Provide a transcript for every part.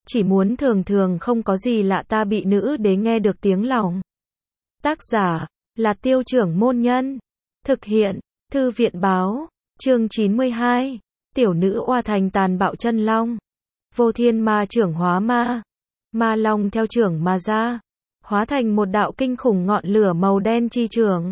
chỉ muốn thường thường không có gì lạ ta bị nữ đế nghe được tiếng lòng. Tác giả là Tiêu Trưởng Môn Nhân. Thực hiện Thư viện Báo. Chương 92. Tiểu nữ oa thành tàn bạo chân long. Vô thiên ma trưởng hóa ma. Ma long theo trưởng mà ra, hóa thành một đạo kinh khủng ngọn lửa màu đen chi trưởng.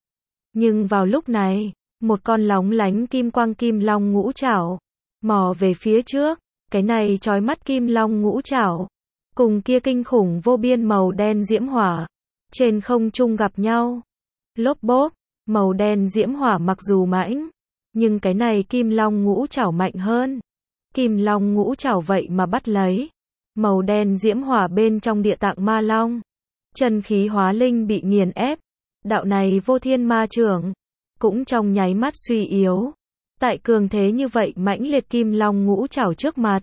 Nhưng vào lúc này, một con lóng lánh kim quang kim long ngũ trảo mò về phía trước. Cái này chói mắt kim long ngũ trảo cùng kia kinh khủng vô biên màu đen diễm hỏa trên không trung gặp nhau. Lốp bốp, màu đen diễm hỏa mặc dù mãnh, nhưng cái này kim long ngũ trảo mạnh hơn. Kim long ngũ trảo vậy mà bắt lấy màu đen diễm hỏa bên trong địa tạng ma long. Chân khí hóa linh bị nghiền ép. Đạo này vô thiên ma trưởng cũng trong nháy mắt suy yếu. Tại cường thế như vậy mãnh liệt kim long ngũ trảo trước mặt,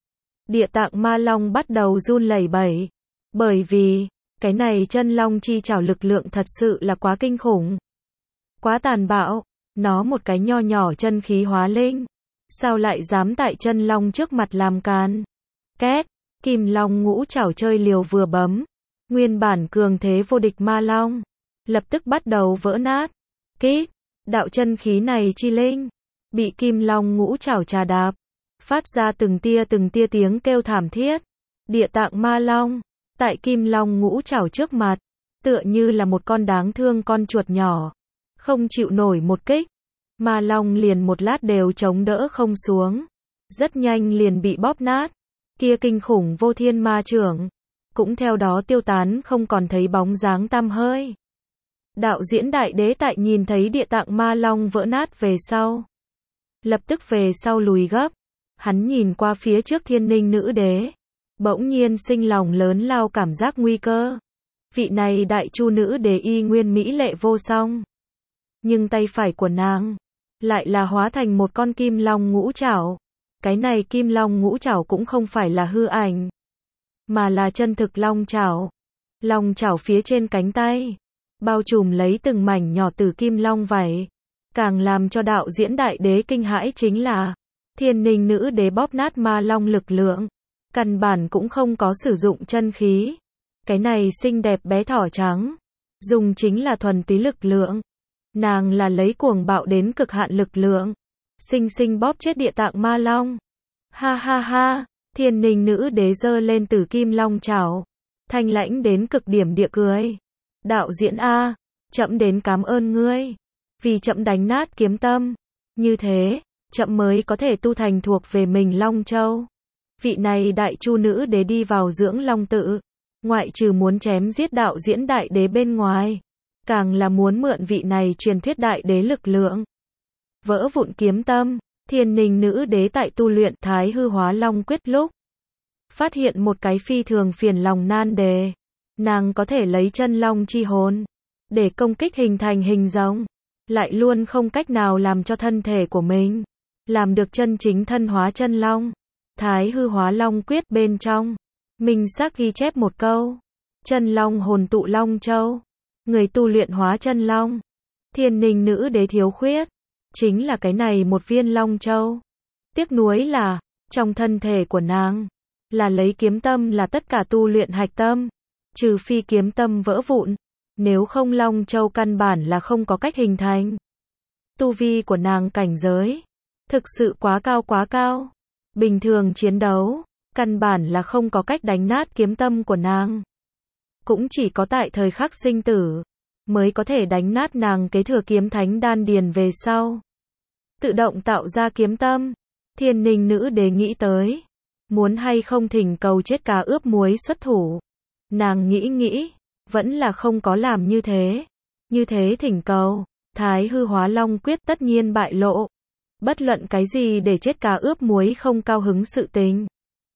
địa tạng ma long bắt đầu run lẩy bẩy. Bởi vì, cái này chân long chi trảo lực lượng thật sự là quá kinh khủng. Quá tàn bạo, nó một cái nho nhỏ chân khí hóa linh. Sao lại dám tại chân long trước mặt làm càn? Két, kim long ngũ trảo chơi liều vừa bấm. Nguyên bản cường thế vô địch ma long lập tức bắt đầu vỡ nát. Kít, đạo chân khí này chi linh bị kim long ngũ trảo trà đạp, phát ra từng tia tiếng kêu thảm thiết. Địa tạng ma long tại kim long ngũ trảo trước mặt, tựa như là một con đáng thương con chuột nhỏ, không chịu nổi một kích. Ma long liền một lát đều chống đỡ không xuống, rất nhanh liền bị bóp nát. Kia kinh khủng vô thiên ma trưởng cũng theo đó tiêu tán không còn thấy bóng dáng tăm hơi. Đạo diễn đại đế tại nhìn thấy địa tạng ma long vỡ nát về sau, lập tức về sau lùi gấp. Hắn nhìn qua phía trước thiên ninh nữ đế, bỗng nhiên sinh lòng lớn lao cảm giác nguy cơ. Vị này đại chu nữ đế y nguyên mỹ lệ vô song, nhưng tay phải của nàng lại là hóa thành một con kim long ngũ trảo. Cái này kim long ngũ trảo cũng không phải là hư ảnh, mà là chân thực long trảo. Long trảo phía trên cánh tay bao trùm lấy từng mảnh nhỏ từ kim long vảy. Càng làm cho đạo diễn đại đế kinh hãi chính là thiên ninh nữ đế bóp nát ma long lực lượng, căn bản cũng không có sử dụng chân khí. Cái này xinh đẹp bé thỏ trắng dùng chính là thuần túy lực lượng. Nàng là lấy cuồng bạo đến cực hạn lực lượng, xinh xinh bóp chết địa tạng ma long. Ha ha ha, thiên ninh nữ đế giơ lên tử kim long trảo, thanh lãnh đến cực điểm địa cười. Đạo diễn a, trẫm đến cảm ơn ngươi, vì trẫm đánh nát kiếm tâm, như thế, trẫm mới có thể tu thành thuộc về mình Long Châu. Vị này đại chu nữ đế đi vào dưỡng long tự, ngoại trừ muốn chém giết đạo diễn đại đế bên ngoài, càng là muốn mượn vị này truyền thuyết đại đế lực lượng. Vỡ vụn kiếm tâm, thiên ninh nữ đế tại tu luyện Thái Hư Hóa Long Quyết lúc, phát hiện một cái phi thường phiền lòng nan đề. Nàng có thể lấy chân long chi hồn để công kích hình thành hình rồng, lại luôn không cách nào làm cho thân thể của mình làm được chân chính thân hóa chân long. Thái Hư Hóa Long Quyết bên trong, minh xác ghi chép một câu: chân long hồn tụ long châu. Người tu luyện hóa chân long, thiên ninh nữ đế thiếu khuyết chính là cái này một viên long châu. Tiếc nuối là trong thân thể của nàng là lấy kiếm tâm là tất cả tu luyện hạch tâm, trừ phi kiếm tâm vỡ vụn, nếu không long châu căn bản là không có cách hình thành. Tu vi của nàng cảnh giới thực sự quá cao, bình thường chiến đấu căn bản là không có cách đánh nát kiếm tâm của nàng. Cũng chỉ có tại thời khắc sinh tử mới có thể đánh nát nàng kế thừa kiếm thánh đan điền về sau, tự động tạo ra kiếm tâm. Thiên ninh nữ đế nghĩ tới, muốn hay không thỉnh cầu chết cá ướp muối xuất thủ. Nàng nghĩ, vẫn là không có làm như thế. Như thế thỉnh cầu, Thái Hư Hóa Long Quyết tất nhiên bại lộ. Bất luận cái gì để chết cá ướp muối không cao hứng sự tình,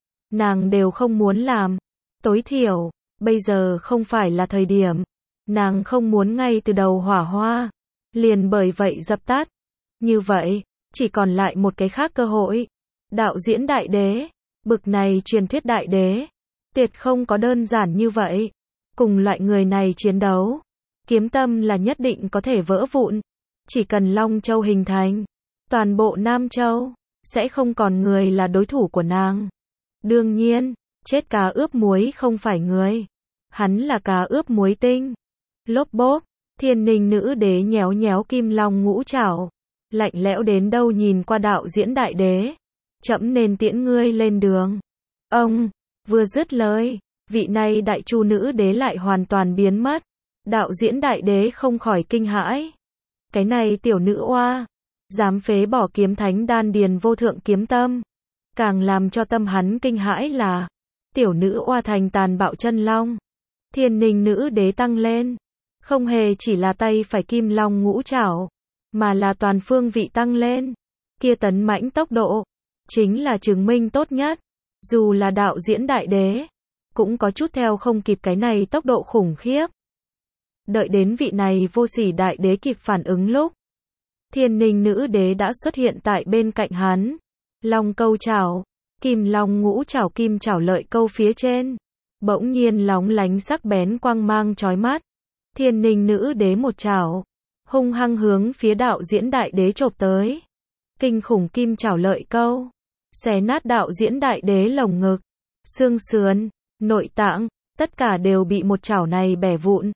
nàng đều không muốn làm. Tối thiểu, bây giờ không phải là thời điểm. Nàng không muốn ngay từ đầu hỏa hoa liền bởi vậy dập tắt. Như vậy, chỉ còn lại một cái khác cơ hội. Đạo diễn đại đế, bực này truyền thuyết đại đế, tuyệt không có đơn giản như vậy. Cùng loại người này chiến đấu, kiếm tâm là nhất định có thể vỡ vụn. Chỉ cần Long Châu hình thành, toàn bộ Nam Châu sẽ không còn người là đối thủ của nàng. Đương nhiên, Chết cá ướp muối không phải người. Hắn là cá ướp muối tinh. Lốp bốp, Thiên Ninh nữ đế nhéo nhéo kim long ngũ trảo. Lạnh lẽo đến đâu nhìn qua đạo diễn đại đế. Trẫm nên tiễn ngươi lên đường. Ông, vừa dứt lời, vị này đại chu nữ đế lại hoàn toàn biến mất. Đạo diễn đại đế không khỏi kinh hãi. Cái này tiểu nữ oa, dám phế bỏ kiếm thánh đan điền vô thượng kiếm tâm. Càng làm cho tâm hắn kinh hãi là, tiểu nữ oa thành tàn bạo chân long. Thiên Ninh nữ đế tăng lên, không hề chỉ là tay phải kim long ngũ trảo, mà là toàn phương vị tăng lên. Kia tấn mãnh tốc độ, chính là chứng minh tốt nhất. Dù là đạo diễn đại đế, cũng có chút theo không kịp cái này tốc độ khủng khiếp. Đợi đến vị này vô sỉ đại đế kịp phản ứng lúc, Thiên Ninh nữ đế đã xuất hiện tại bên cạnh hắn. Long câu trảo, kim long ngũ trảo kim trảo lợi câu phía trên, bỗng nhiên lóng lánh sắc bén quang mang chói mắt. Thiên Ninh nữ đế một trảo, hung hăng hướng phía đạo diễn đại đế chộp tới. Kinh khủng kim trảo lợi câu, xé nát đạo diễn đại đế lồng ngực, xương sườn, nội tạng, tất cả đều bị một chảo này bẻ vụn.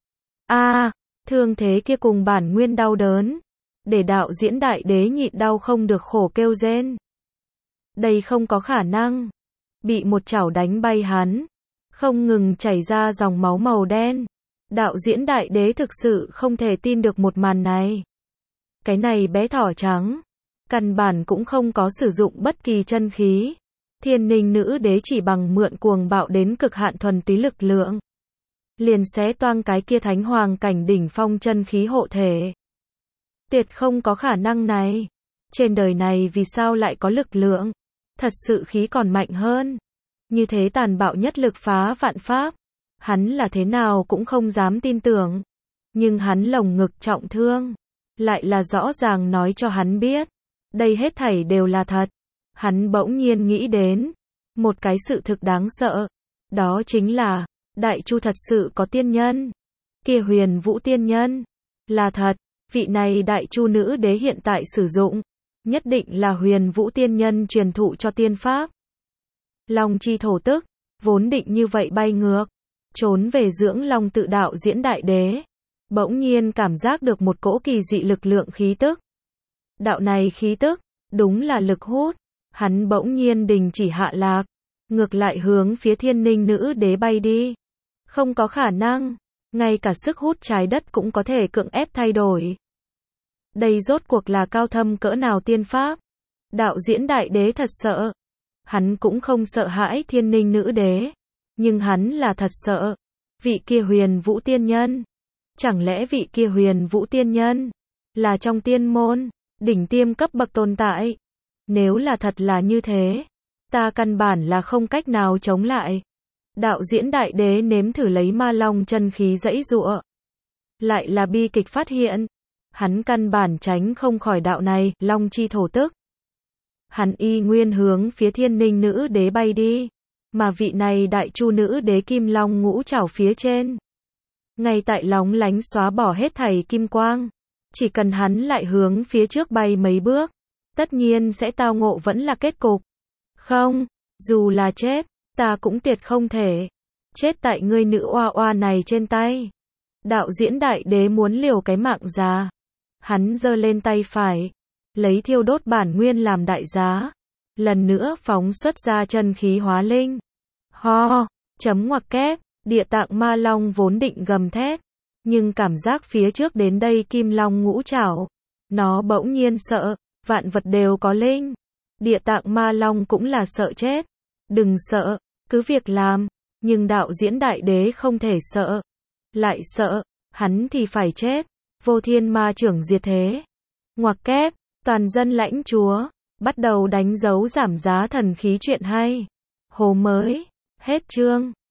Thương thế kia cùng bản nguyên đau đớn, để đạo diễn đại đế nhịn đau không được khổ kêu rên. Đây không có khả năng. Bị một chảo đánh bay hắn, không ngừng chảy ra dòng máu màu đen. Đạo diễn đại đế thực sự không thể tin được một màn này. Cái này bé thỏ trắng, căn bản cũng không có sử dụng bất kỳ chân khí. Thiên Ninh nữ đế chỉ bằng mượn cuồng bạo đến cực hạn thuần túy lực lượng, liền xé toang cái kia thánh hoàng cảnh đỉnh phong chân khí hộ thể. Tuyệt không có khả năng này. Trên đời này vì sao lại có lực lượng, thật sự khí còn mạnh hơn. Như thế tàn bạo nhất lực phá vạn pháp. Hắn là thế nào cũng không dám tin tưởng. Nhưng hắn lồng ngực trọng thương, lại là rõ ràng nói cho hắn biết. Đây hết thảy đều là thật. Hắn bỗng nhiên nghĩ đến một cái sự thực đáng sợ. Đó chính là, Đại Chu thật sự có tiên nhân. Kia Huyền Vũ tiên nhân là thật. Vị này Đại Chu nữ đế hiện tại sử dụng, nhất định là Huyền Vũ tiên nhân truyền thụ cho tiên pháp. Long chi thổ tức, vốn định như vậy bay ngược, trốn về dưỡng long tự đạo diễn đại đế. Bỗng nhiên cảm giác được một cỗ kỳ dị lực lượng khí tức. Đạo này khí tức, đúng là lực hút. Hắn bỗng nhiên đình chỉ hạ lạc, ngược lại hướng phía Thiên Ninh nữ đế bay đi. Không có khả năng, ngay cả sức hút trái đất cũng có thể cưỡng ép thay đổi. Đây rốt cuộc là cao thâm cỡ nào tiên pháp? Đạo diễn đại đế thật sợ. Hắn cũng không sợ hãi Thiên Ninh nữ đế, nhưng hắn là thật sợ. Vị kia Huyền Vũ tiên nhân, chẳng lẽ vị kia Huyền Vũ tiên nhân là trong tiên môn đỉnh tiêm cấp bậc tồn tại? Nếu là thật là như thế, ta căn bản là không cách nào chống lại. Đạo diễn đại đế nếm thử lấy ma long chân khí giãy giụa, lại là bi kịch phát hiện, hắn căn bản tránh không khỏi đạo này, long chi thổ tức. Hắn y nguyên hướng phía Thiên Ninh nữ đế bay đi, mà vị này Đại Chu nữ đế kim long ngũ trảo phía trên, ngay tại lóng lánh xóa bỏ hết thảy kim quang. Chỉ cần hắn lại hướng phía trước bay mấy bước, tất nhiên sẽ tao ngộ vẫn là kết cục. Không, dù là chết, ta cũng tuyệt không thể chết tại ngươi nữ oa oa này trên tay. Đạo diễn đại đế muốn liều cái mạng giá. Hắn giơ lên tay phải, lấy thiêu đốt bản nguyên làm đại giá, lần nữa phóng xuất ra chân khí hóa linh. Ho, chấm ngoặc kép, địa tạng ma long vốn định gầm thét, nhưng cảm giác phía trước đến đây kim long ngũ trảo, nó bỗng nhiên sợ, vạn vật đều có linh. Địa tạng ma long cũng là sợ chết. Đừng sợ, cứ việc làm, nhưng đạo diễn đại đế không thể sợ. Lại sợ, hắn thì phải chết. Vô thiên ma trưởng diệt thế. Ngoặc kép, toàn dân lãnh chúa, bắt đầu đánh dấu giảm giá thần khí chuyện hay. Hồ mới, hết chương.